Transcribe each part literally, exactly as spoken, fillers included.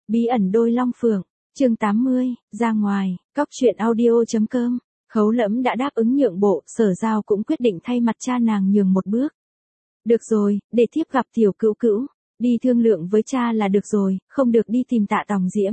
Bí ẩn đôi long phượng, chương tám mươi, ra ngoài, cóc truyện audio.com. Khấu Lẫm đã đáp ứng nhượng bộ, Sở Giao cũng quyết định thay mặt cha nàng nhường một bước. Được rồi, để thiếp gặp tiểu cữu cữu, đi thương lượng với cha là được rồi, không được đi tìm Tạ Tòng Diễm.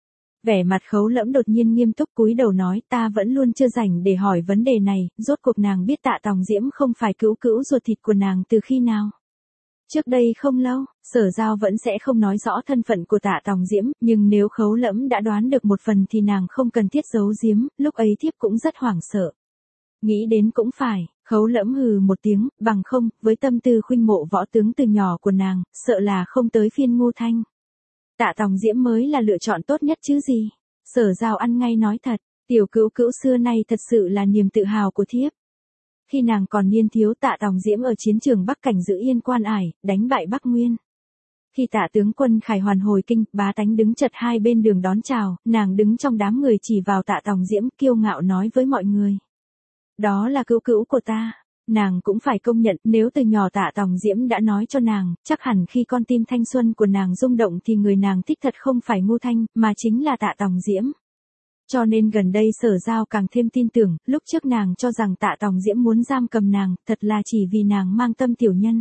Vẻ mặt Khấu Lẫm đột nhiên nghiêm túc cúi đầu nói, ta vẫn luôn chưa rảnh để hỏi vấn đề này, rốt cuộc nàng biết Tạ Tòng Diễm không phải cữu cữu ruột thịt của nàng từ khi nào. Trước đây không lâu, Sở Giao vẫn sẽ không nói rõ thân phận của Tạ Tòng Diễm, nhưng nếu Khấu Lẫm đã đoán được một phần thì nàng không cần thiết giấu giếm, lúc ấy thiếp cũng rất hoảng sợ. Nghĩ đến cũng phải, Khấu Lẫm hừ một tiếng, bằng không, với tâm tư khuynh mộ võ tướng từ nhỏ của nàng, sợ là không tới phiên Ngô Thanh. Tạ Tòng Diễm mới là lựa chọn tốt nhất chứ gì. Sở Giao ăn ngay nói thật, tiểu cữu cữu xưa nay thật sự là niềm tự hào của thiếp. Khi nàng còn niên thiếu, Tạ Tòng Diễm ở chiến trường Bắc Cảnh giữ yên Quan Ải, đánh bại Bắc Nguyên. Khi Tạ tướng quân khải hoàn hồi kinh, bá tánh đứng chật hai bên đường đón chào, nàng đứng trong đám người chỉ vào Tạ Tòng Diễm, kiêu ngạo nói với mọi người. Đó là cữu cữu của ta. Nàng cũng phải công nhận, nếu từ nhỏ Tạ Tòng Diễm đã nói cho nàng, chắc hẳn khi con tim thanh xuân của nàng rung động thì người nàng thích thật không phải Ngô Thanh, mà chính là Tạ Tòng Diễm. Cho nên gần đây Sở Giao càng thêm tin tưởng, lúc trước nàng cho rằng Tạ Tòng Diễm muốn giam cầm nàng, thật là chỉ vì nàng mang tâm tiểu nhân.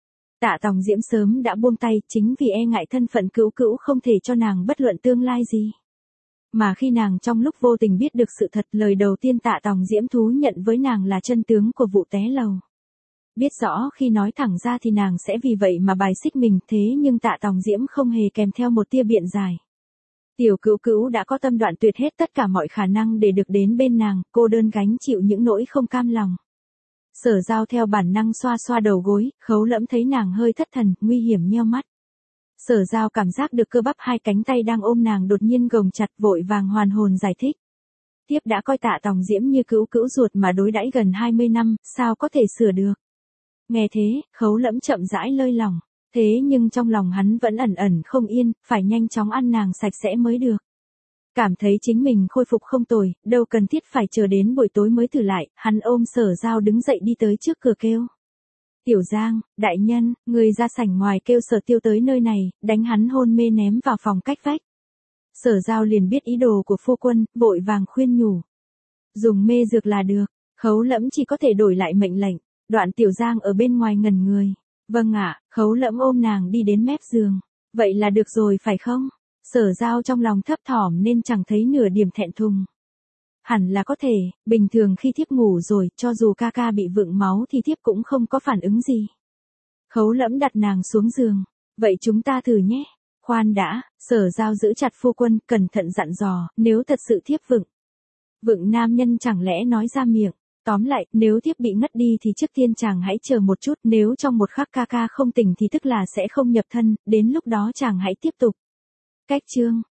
Tạ Tòng Diễm sớm đã buông tay, chính vì e ngại thân phận cữu cữu không thể cho nàng bất luận tương lai gì. Mà khi nàng trong lúc vô tình biết được sự thật, lời đầu tiên Tạ Tòng Diễm thú nhận với nàng là chân tướng của vụ té lầu. Biết rõ khi nói thẳng ra thì nàng sẽ vì vậy mà bài xích mình, thế nhưng Tạ Tòng Diễm không hề kèm theo một tia biện giải. Tiểu cữu cữu đã có tâm đoạn tuyệt hết tất cả mọi khả năng để được đến bên nàng, cô đơn gánh chịu những nỗi không cam lòng. Sở Giao theo bản năng xoa xoa đầu gối, Khấu Lẫm thấy nàng hơi thất thần, nguy hiểm nheo mắt. Sở Giao cảm giác được cơ bắp hai cánh tay đang ôm nàng đột nhiên gồng chặt, vội vàng hoàn hồn giải thích. Tiếp đã coi Tạ Tòng Diễm như cữu cữu ruột mà đối đãi gần hai mươi năm, sao có thể sửa được. Nghe thế, Khấu Lẫm chậm rãi lơi lòng. Thế nhưng trong lòng hắn vẫn ẩn ẩn không yên, phải nhanh chóng ăn nàng sạch sẽ mới được. Cảm thấy chính mình khôi phục không tồi, đâu cần thiết phải chờ đến buổi tối mới thử lại, hắn ôm Sở Giao đứng dậy đi tới trước cửa kêu. Tiểu Giang, đại nhân, người ra sảnh ngoài kêu Sở Tiêu tới nơi này, đánh hắn hôn mê ném vào phòng cách vách. Sở Giao liền biết ý đồ của phu quân, vội vàng khuyên nhủ. Dùng mê dược là được, Khấu Lẫm chỉ có thể đổi lại mệnh lệnh, đoạn Tiểu Giang ở bên ngoài ngẩn người. Vâng ạ, Khấu Lẫm ôm nàng đi đến mép giường. Vậy là được rồi phải không? Sở Giao trong lòng thấp thỏm nên chẳng thấy nửa điểm thẹn thùng. Hẳn là có thể, bình thường khi thiếp ngủ rồi, cho dù ca ca bị vượng máu thì thiếp cũng không có phản ứng gì. Khấu Lẫm đặt nàng xuống giường. Vậy chúng ta thử nhé. Khoan đã, Sở Giao giữ chặt phu quân, cẩn thận dặn dò, nếu thật sự thiếp vượng. Vượng nam nhân chẳng lẽ nói ra miệng. Tóm lại, nếu thiếp bị ngất đi thì trước tiên chàng hãy chờ một chút, nếu trong một khắc ca ca không tỉnh thì tức là sẽ không nhập thân, đến lúc đó chàng hãy tiếp tục. Cách chương,